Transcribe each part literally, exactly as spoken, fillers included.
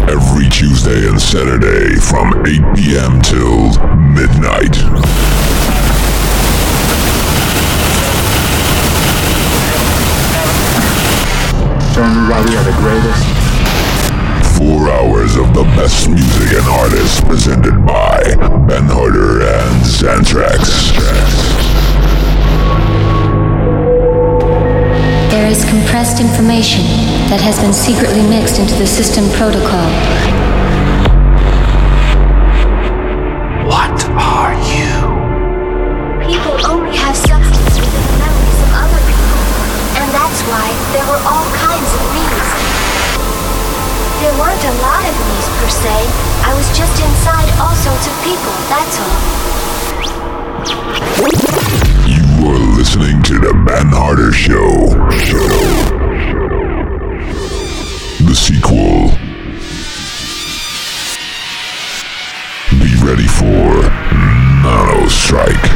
Every Tuesday and Saturday from eight p.m. till midnight. Everybody are the greatest. Four hours of the best music and artists presented by Ben Harder and Xantrax. There is compressed information that has been secretly mixed into the system protocol. What are you? People only have substance within the memories of other people, and that's why there were all kinds of me's. There weren't a lot of me's per se. I was just inside all sorts of people, that's all. You are listening to the Ben Harder Show. Show. The sequel. Be ready for Nano Strike.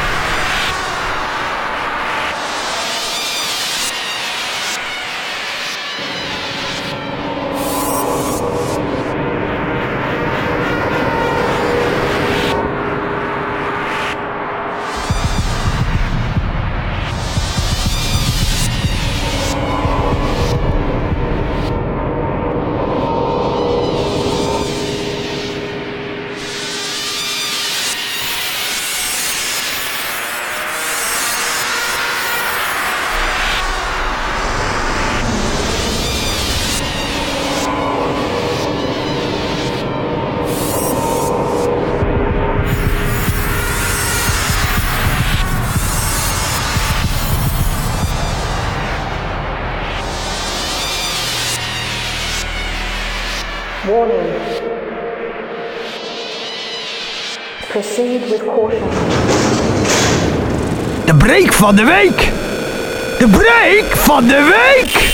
Warning. Proceed with caution. De break van de week! De break van de week!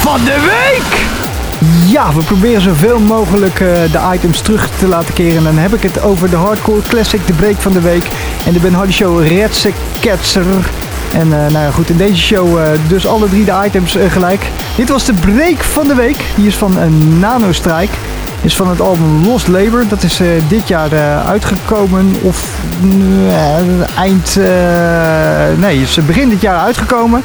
van de week! Ja, we proberen zoveel mogelijk uh, de items terug te laten keren. En dan heb ik het over de Hardcore Classic, de break van de week. En de Ben Hardy Show Redse Ketser. En uh, nou ja, goed, in deze show uh, dus alle drie de items uh, gelijk. Dit was de break van de week. Die is van een Nano Strike. Is van het album Lost Labor. Dat is uh, dit jaar uh, uitgekomen. Of uh, eind... Uh, nee, is begin dit jaar uitgekomen.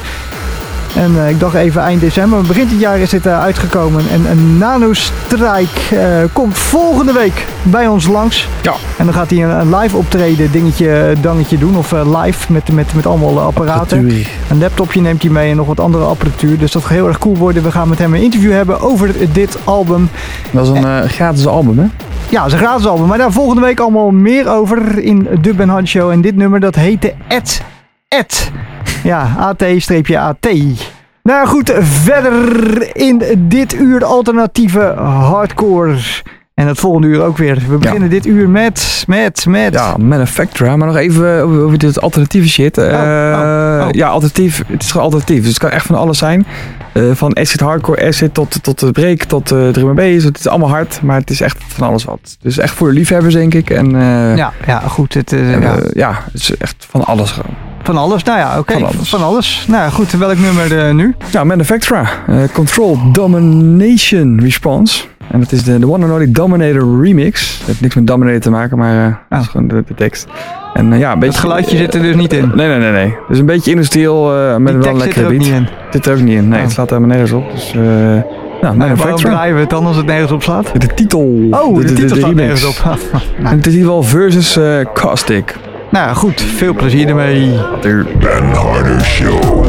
En uh, ik dacht even eind december. Maar begin dit jaar is dit uh, uitgekomen. En een Nano Strike uh, komt volgende week bij ons langs. Ja. En dan gaat hij een, een live optreden dingetje, dangetje doen. Of uh, live met, met, met allemaal uh, apparaten. Apparatuur. Een laptopje neemt hij mee en nog wat andere apparatuur. Dus dat gaat heel erg cool worden. We gaan met hem een interview hebben over dit album. Dat is een uh, gratis album, hè? Ja, dat is een gratis album. Maar daar volgende week allemaal meer over in de Ben Hardy Show. En dit nummer dat heette Ed. Ed. Ja, A T-A T. Nou goed, verder in dit uur alternatieve hardcore. En het volgende uur ook weer. We beginnen ja. dit uur met, met, met... Ja, Manufactura. Maar nog even over, over dit alternatieve shit. Uh, oh, oh, oh. Ja, alternatief. Het is gewoon alternatief. Dus het kan echt van alles zijn. Uh, van acid hardcore, acid tot, tot de break, tot uh, drum and bass. Het is allemaal hard, maar het is echt van alles wat. Dus echt voor de liefhebbers, denk ik. En, uh, ja, ja, goed. Het, uh, en, ja. Uh, ja, het is echt van alles gewoon. Van alles? Nou ja, oké. Okay. Van, van alles. Nou ja, goed. Welk nummer uh, nu? Ja, Manufactura. Uh, Control Domination Response. En dat is de, de One and Only Dominator remix. Het heeft niks met Dominator te maken, maar uh, oh. dat is gewoon de, de tekst. En uh, ja, een beetje... Het geluidje uh, zit er dus niet in? Nee, nee, nee. nee. Dus een beetje industrieel uh, met Die wel een lekkere beat. Zit er ook niet in? Zit er ook niet in. Nee, oh. het slaat helemaal nergens op. Dus... Uh, Nou, nou, waarom draaien we het dan als het nergens op slaat? De titel. Oh, de, de, de titel de, de staat nergens op. nou. En het is hier wel versus uh, Caustic. Nou ja, goed. Veel plezier ermee. Ben Harder Show.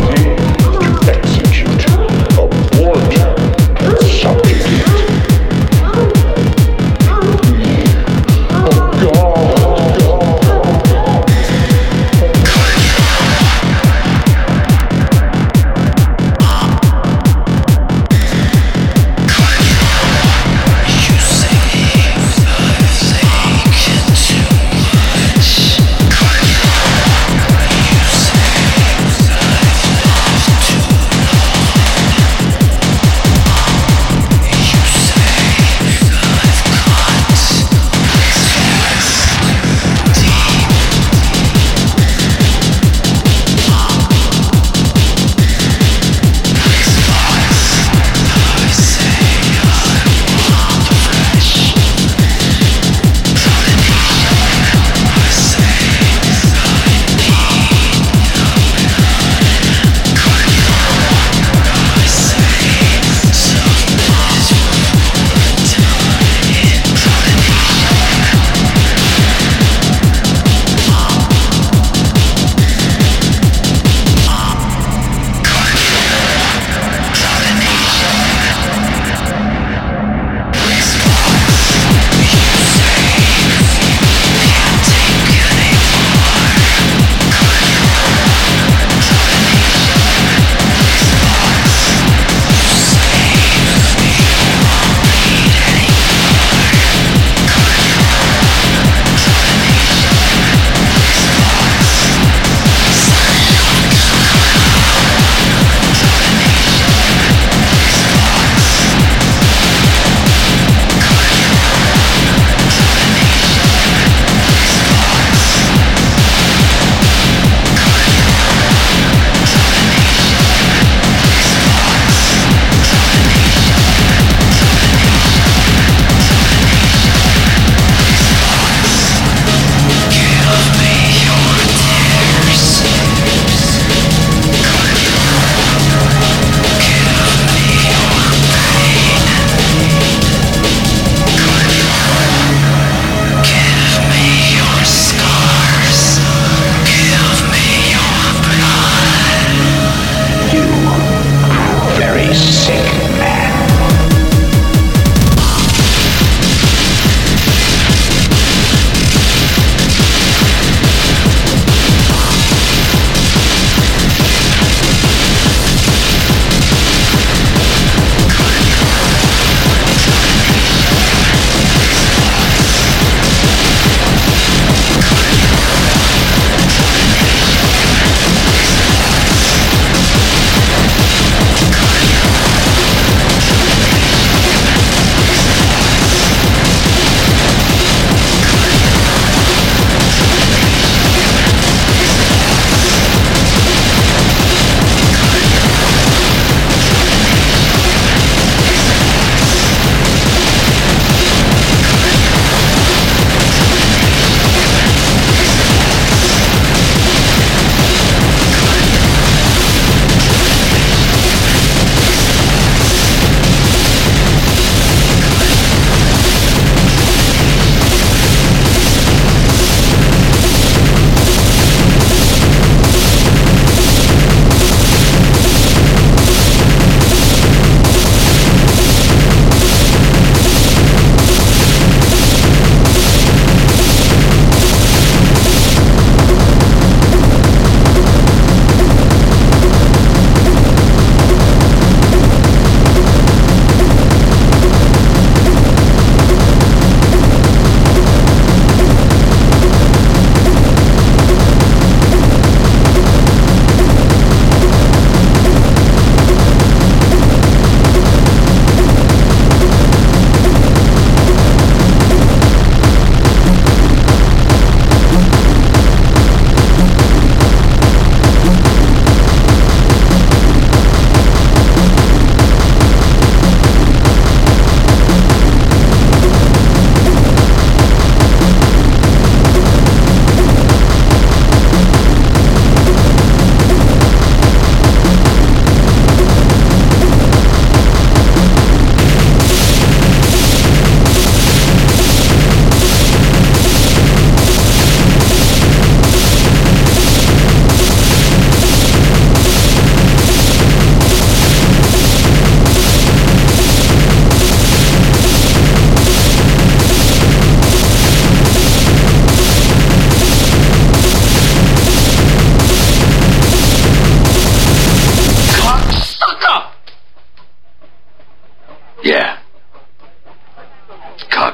Thank you.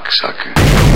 cocksucker.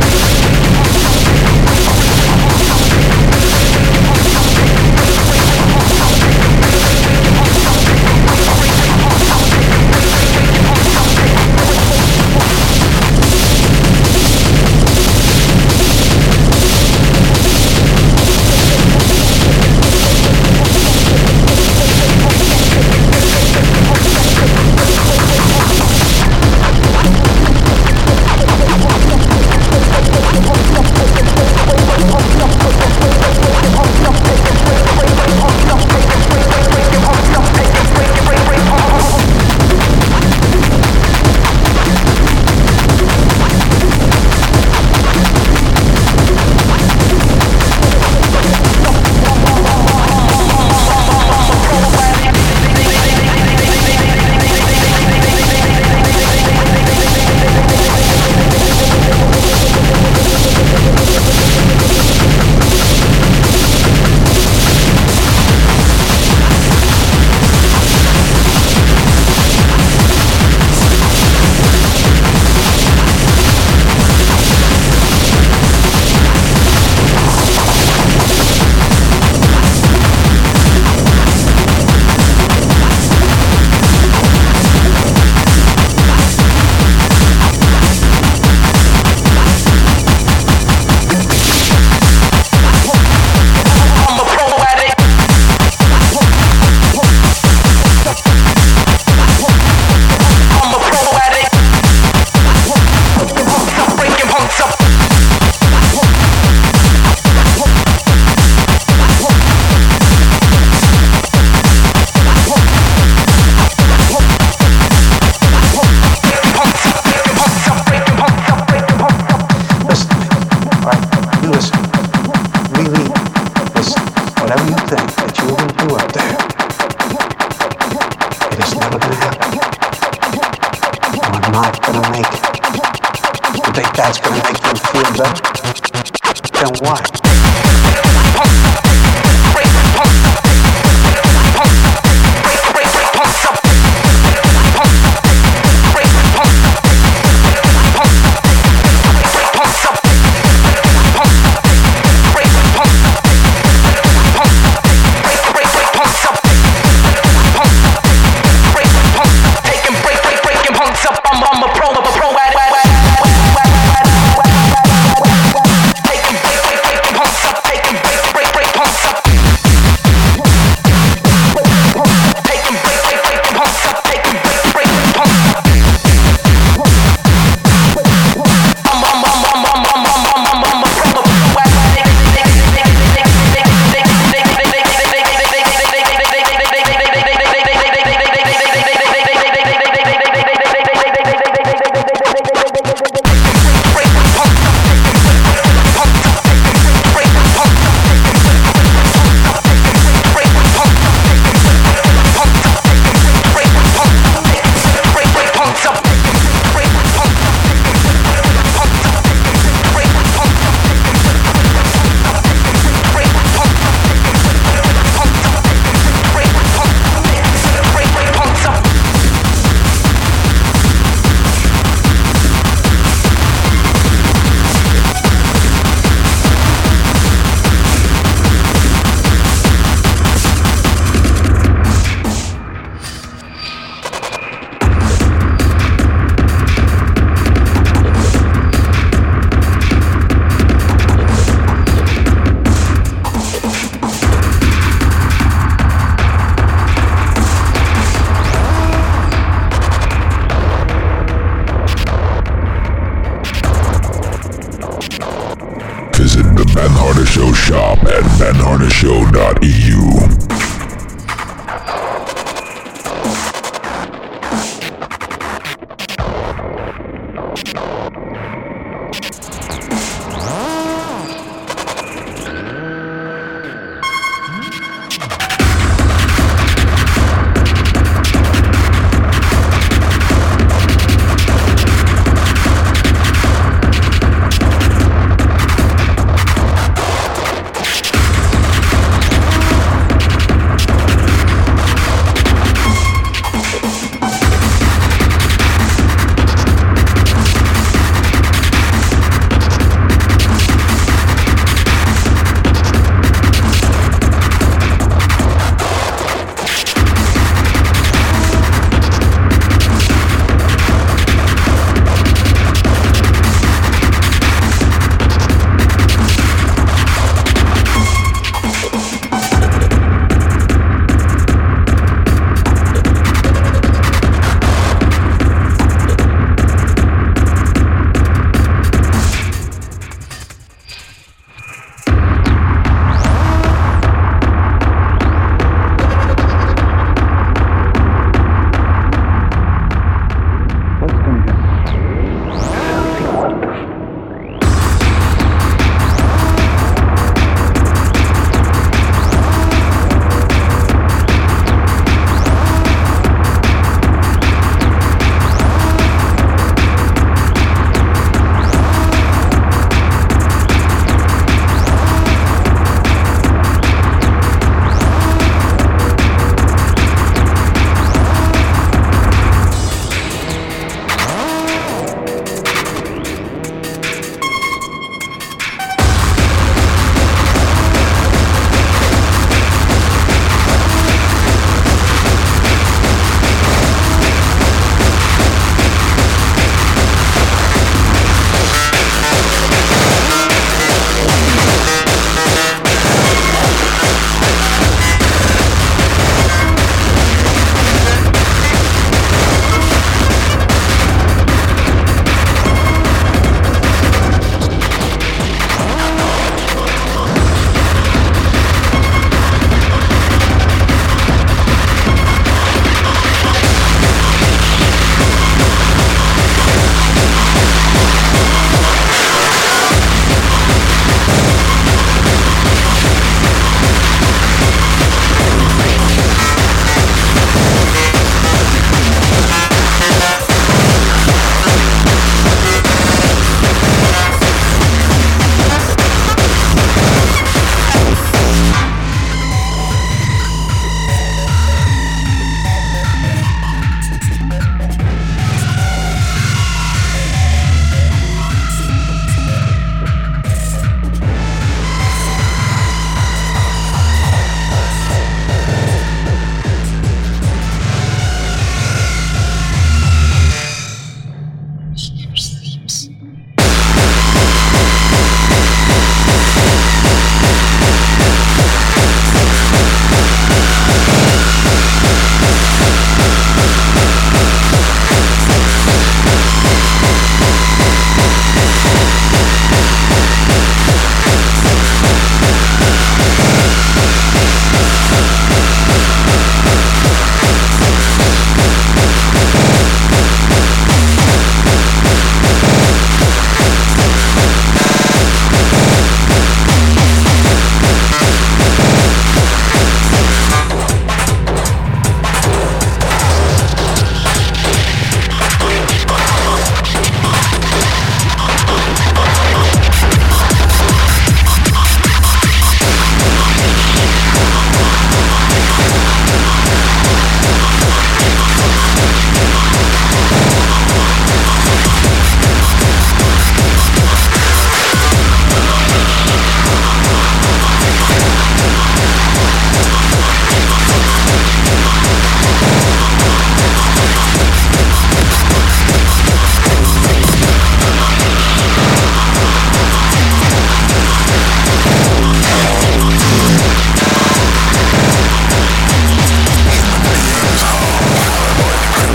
Ben Harder Show shop at ben harder show dot e u.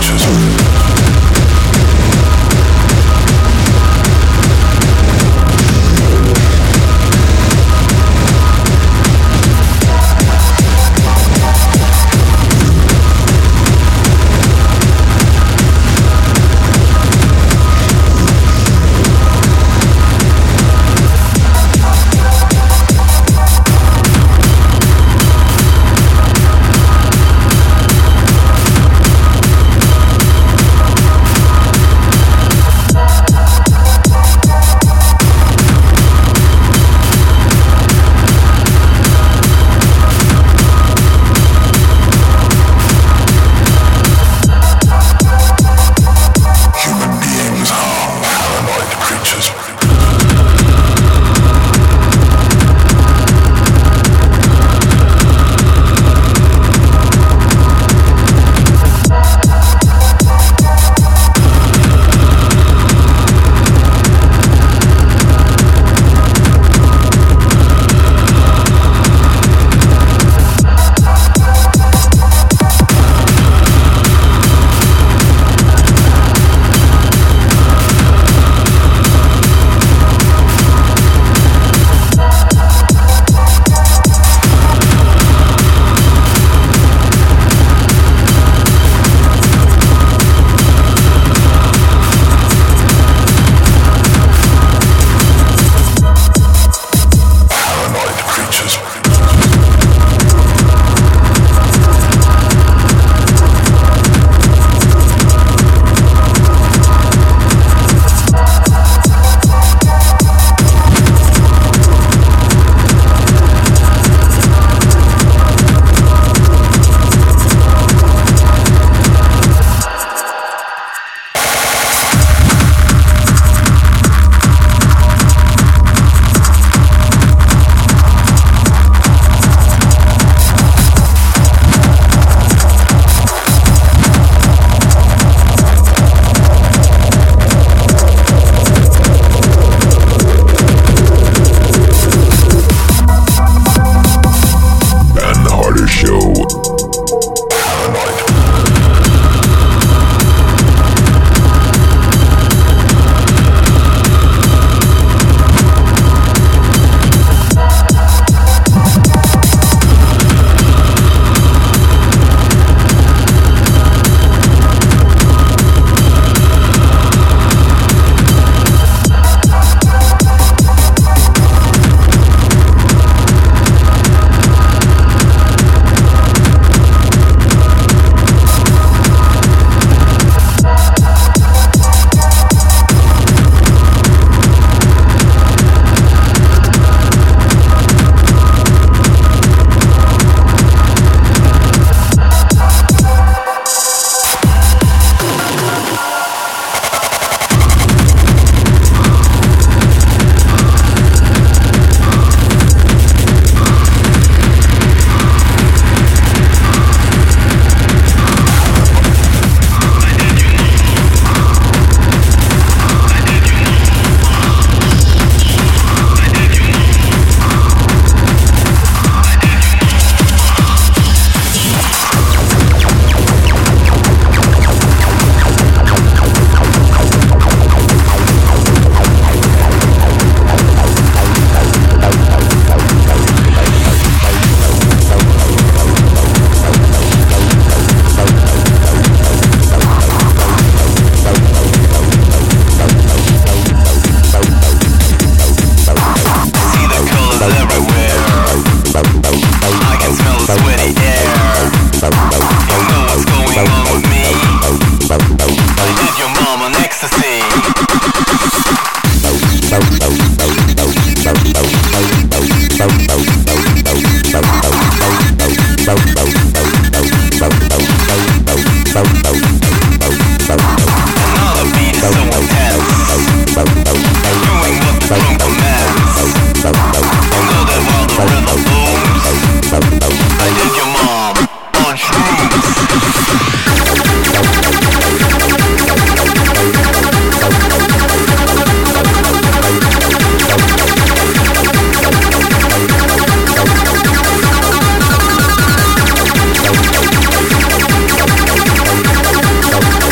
We'll be right back.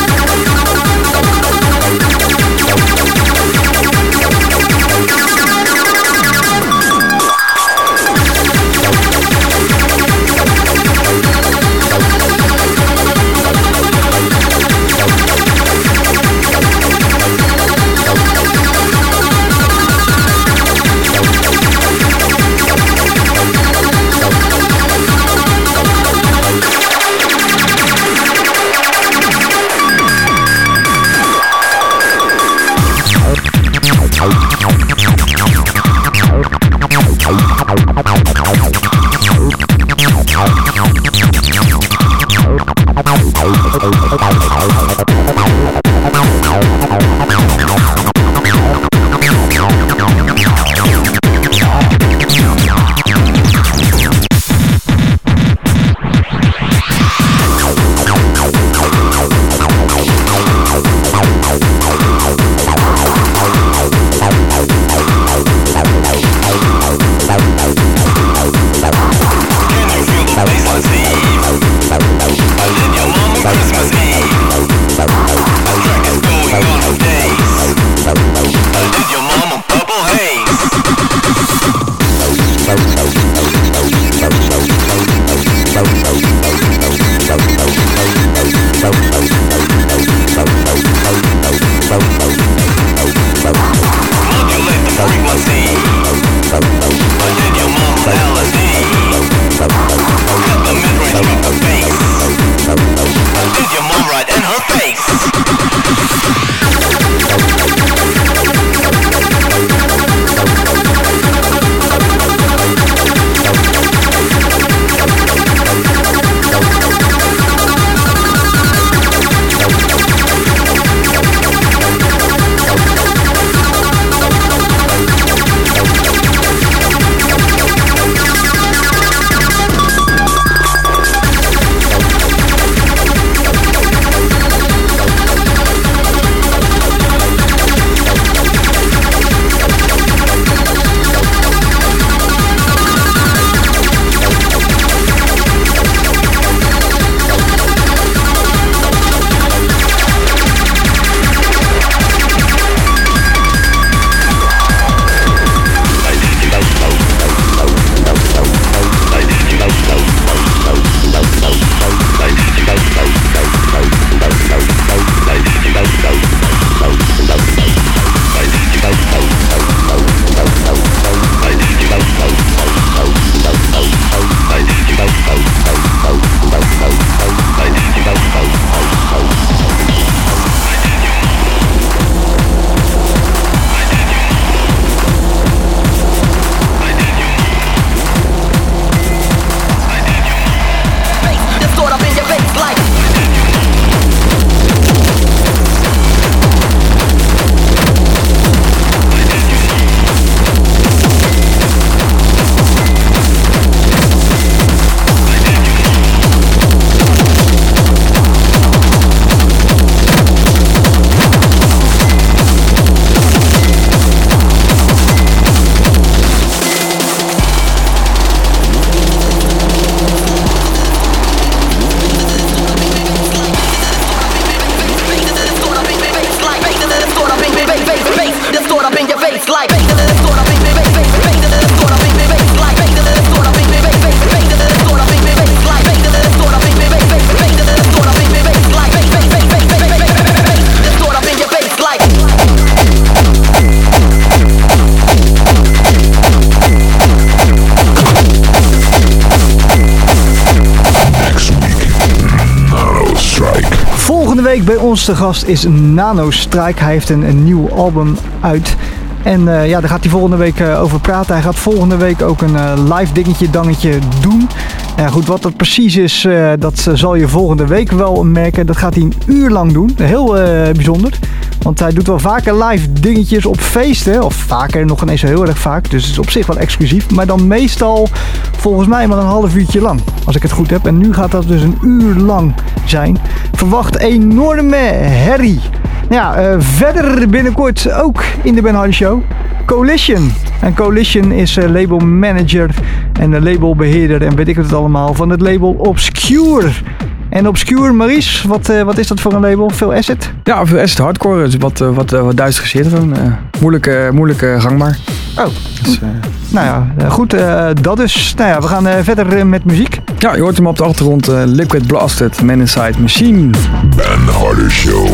week bij ons te gast is Nano Strike. Hij heeft een, een nieuw album uit. En uh, ja, daar gaat hij volgende week uh, over praten. Hij gaat volgende week ook een uh, live dingetje, dangetje doen. Ja, goed, wat dat precies is, uh, dat uh, zal je volgende week wel merken. Dat gaat hij een uur lang doen. Heel uh, bijzonder. Want hij doet wel vaker live dingetjes op feesten. Of vaker, nog ineens zo heel erg vaak. Dus het is op zich wel exclusief. Maar dan meestal volgens mij maar een half uurtje lang. Als ik het goed heb. En nu gaat dat dus een uur lang zijn. Verwacht enorme herrie. Ja, uh, verder binnenkort ook in de Ben Hardy Show. Coalition. En Coalition is uh, labelmanager en uh, labelbeheerder en weet ik het allemaal van het label Obscure. En Obscure, Maurice, wat, uh, wat is dat voor een label? Veel asset? Ja, veel asset hardcore. Dus wat, uh, wat, uh, wat Duits gezeerd. Uh, moeilijk, uh, moeilijk uh, gangbaar. Oh, dus, uh, nou ja, uh, goed. Uh, dat dus. Nou ja, we gaan uh, verder uh, met muziek. Ja, je hoort hem op de achtergrond. Uh, Liquid Blasted, Man Inside Machine. Ben Hardy Show.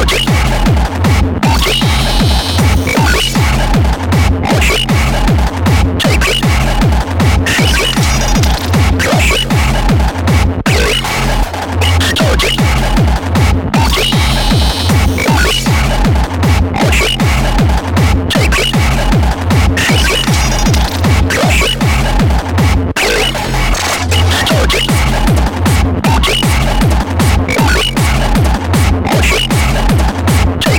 Target.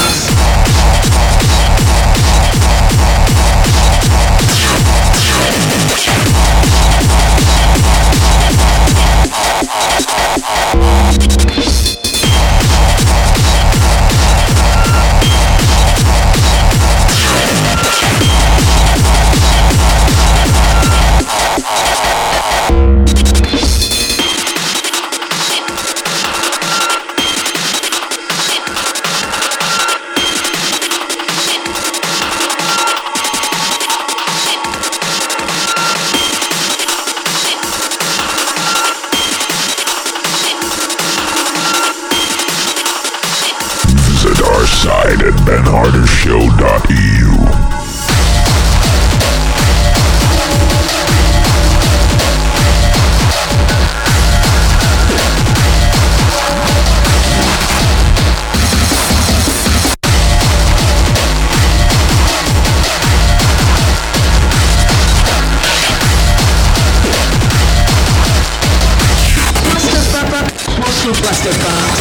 Site at ben harder show dot e u.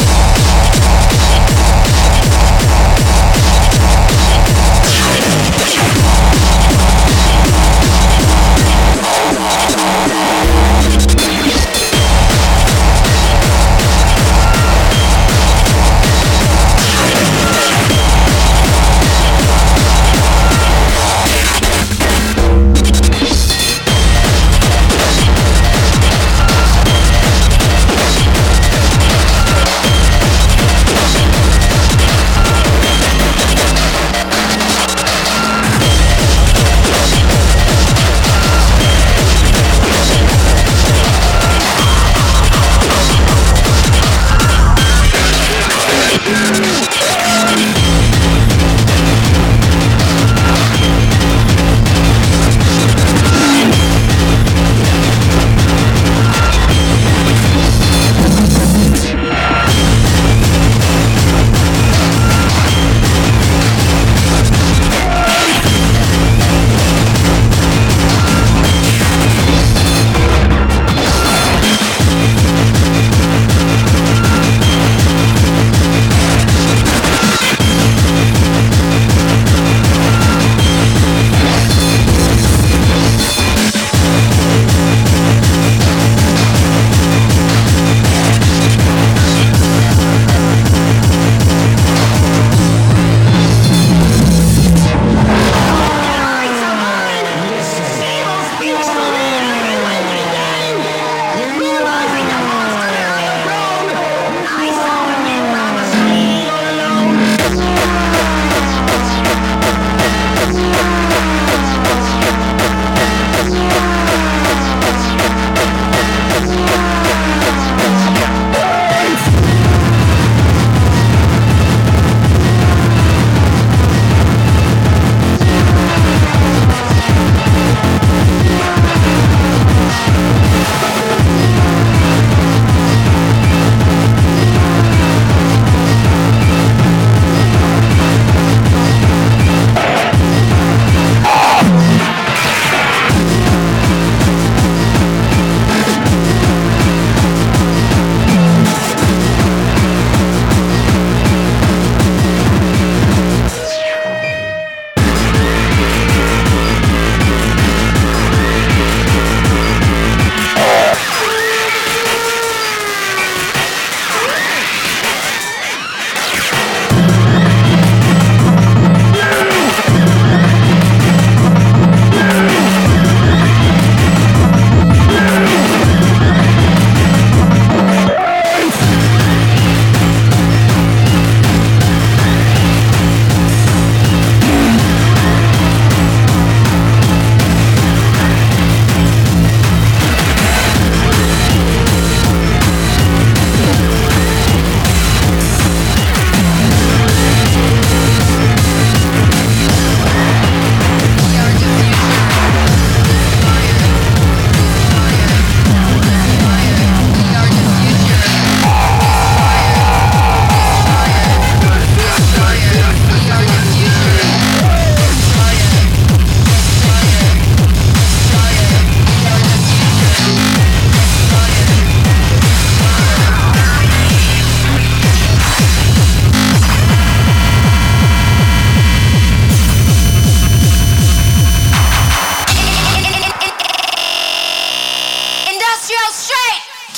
Plastic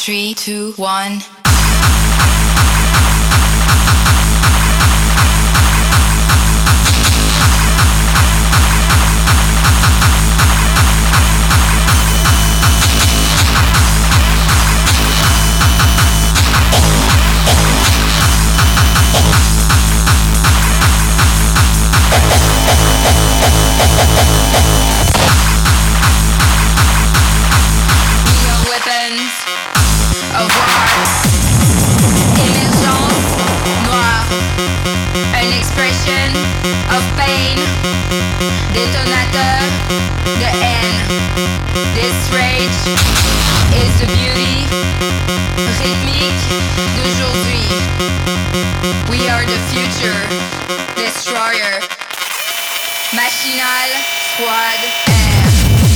three, two, one. Of war. Émergence noire. Une expression of pain. Détonateur de haine. This rage is the beauty rythmique d'aujourd'hui. We are the future. Destroyer. Machinal. Squad. Air.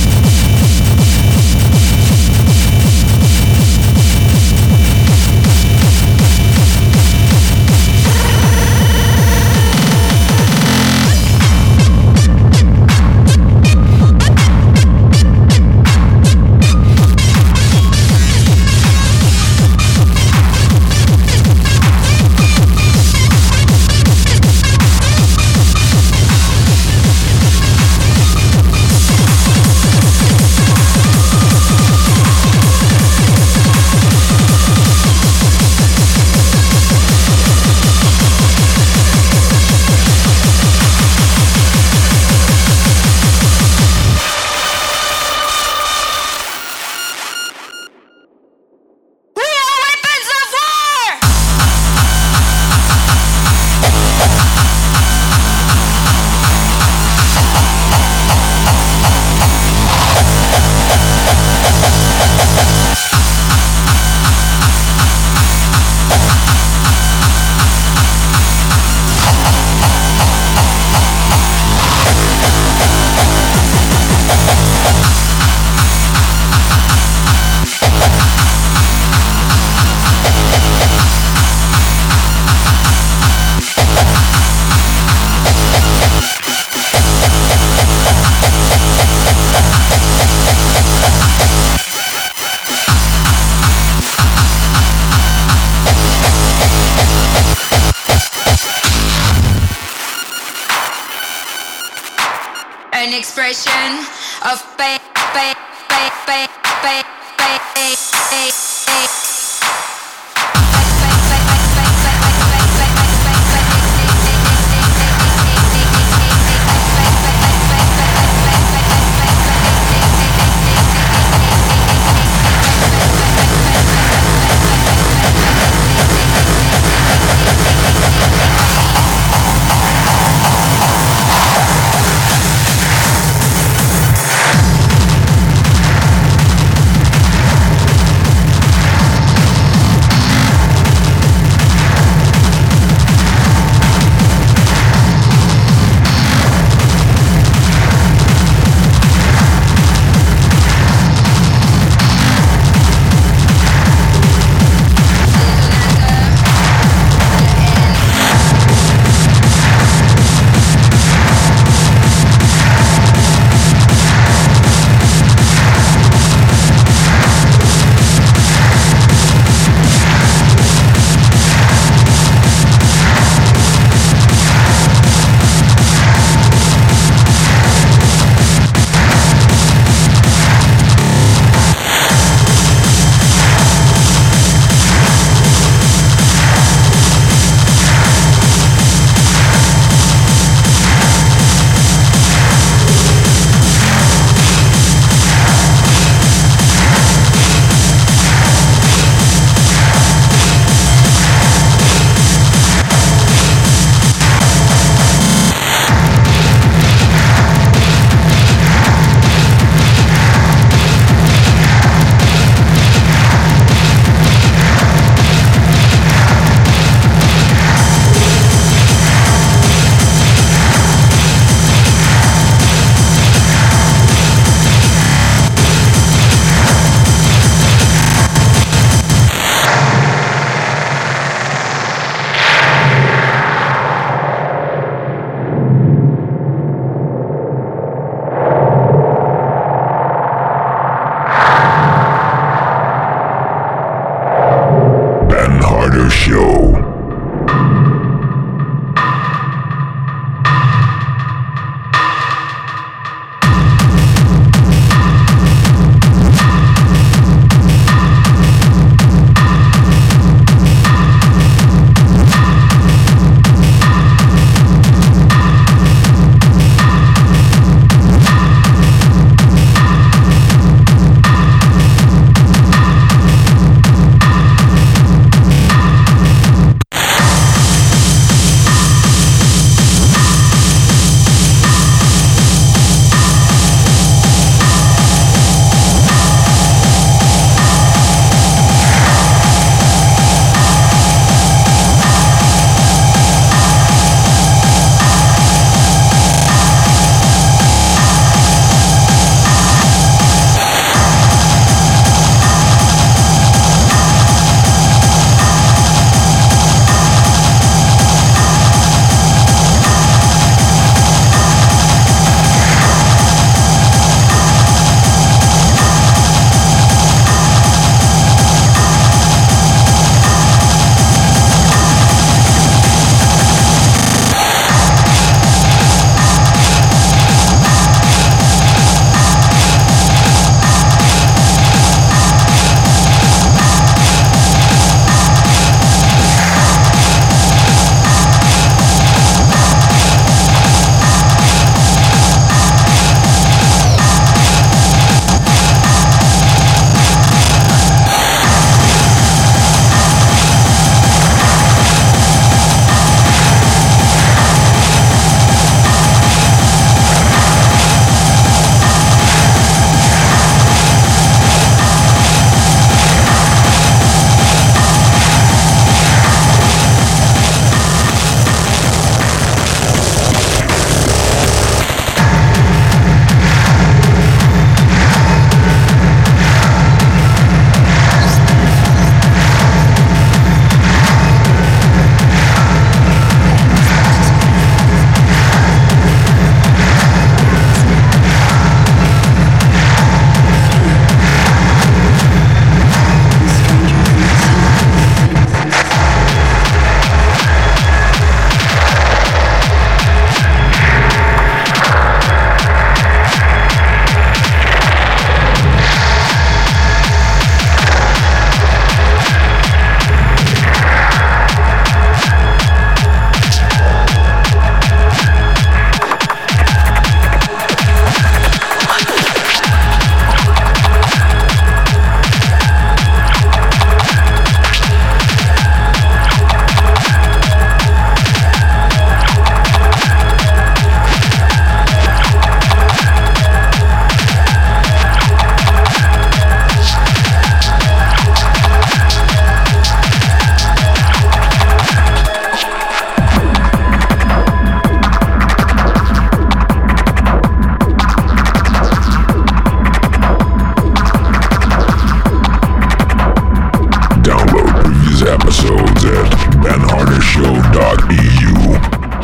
An expression of pain, pain, pain, pain, pain, pain, pain, pain, pain.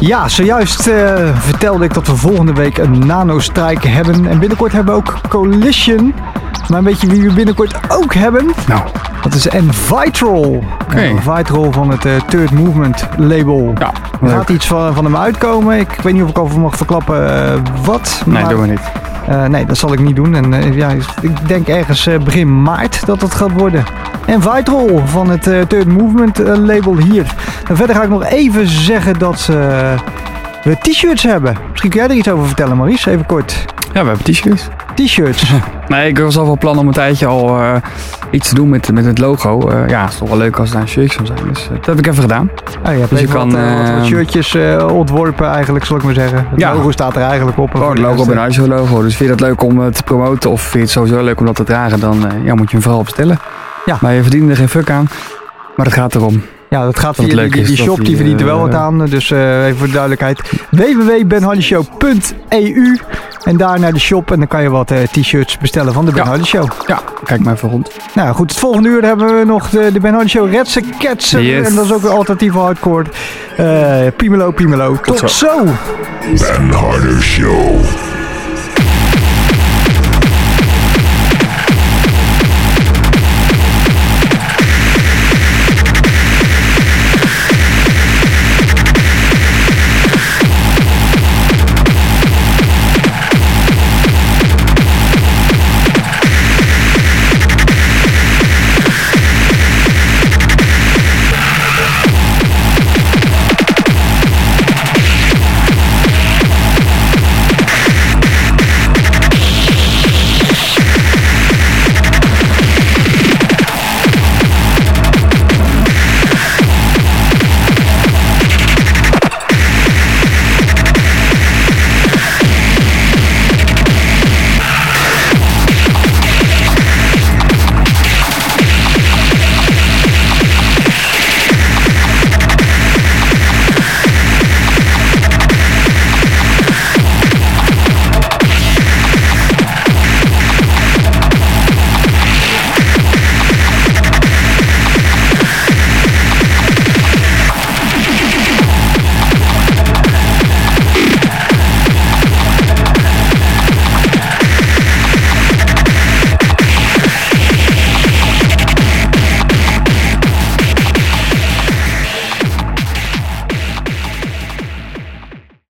Ja, zojuist uh, vertelde ik dat we volgende week een nanostrike hebben. En binnenkort hebben we ook Collision. Maar weet je wie we binnenkort ook hebben? Nou. Dat is Envitrol. Okay. Envitrol van het uh, Third Movement label. Ja, er gaat iets van, van hem uitkomen. Ik weet niet of ik over mag verklappen uh, wat. Nee, maar, doen we niet. Uh, nee, dat zal ik niet doen. En uh, ja, ik denk ergens uh, begin maart dat het gaat worden. Envitrol van het uh, Third Movement uh, label hier. En verder ga ik nog even zeggen dat uh, we t-shirts hebben. Misschien kun jij er iets over vertellen, Maurice, even kort. Ja, we hebben t-shirts. T-shirts? Nee, ik was al van plan om een tijdje al uh, iets te doen met, met het logo. Uh, ja, het is toch wel leuk als het daar een shirtje zou zijn. Dus uh, dat heb ik even gedaan. Oh, je hebt dus even je wat, kan, uh, wat, wat uh, shirtjes uh, ontworpen eigenlijk, zal ik maar zeggen. Het ja. logo staat er eigenlijk op. Oh, het logo, Ben Show logo. Dus vind je dat leuk om uh, te promoten of vind je het sowieso leuk om dat te dragen, dan uh, ja, moet je hem vooral bestellen. Ja. Maar je verdient er geen fuck aan. Maar het gaat erom. Ja, dat gaat via die, die, die, die shop, die, die verdient er wel uh, wat aan. Dus uh, even voor de duidelijkheid. w w w punt ben hardy show punt e u en daar naar de shop. En dan kan je wat uh, t-shirts bestellen van de Ben ja. Hardy Show. Ja, kijk maar even rond. Nou goed, het volgende uur hebben we nog de, de Ben Hardy Show Redse Ketsen. Yes. En dat is ook een alternatieve hardcore. Uh, Piemelo, Piemelo. Tot, Tot zo. zo. Ben Hardy Show.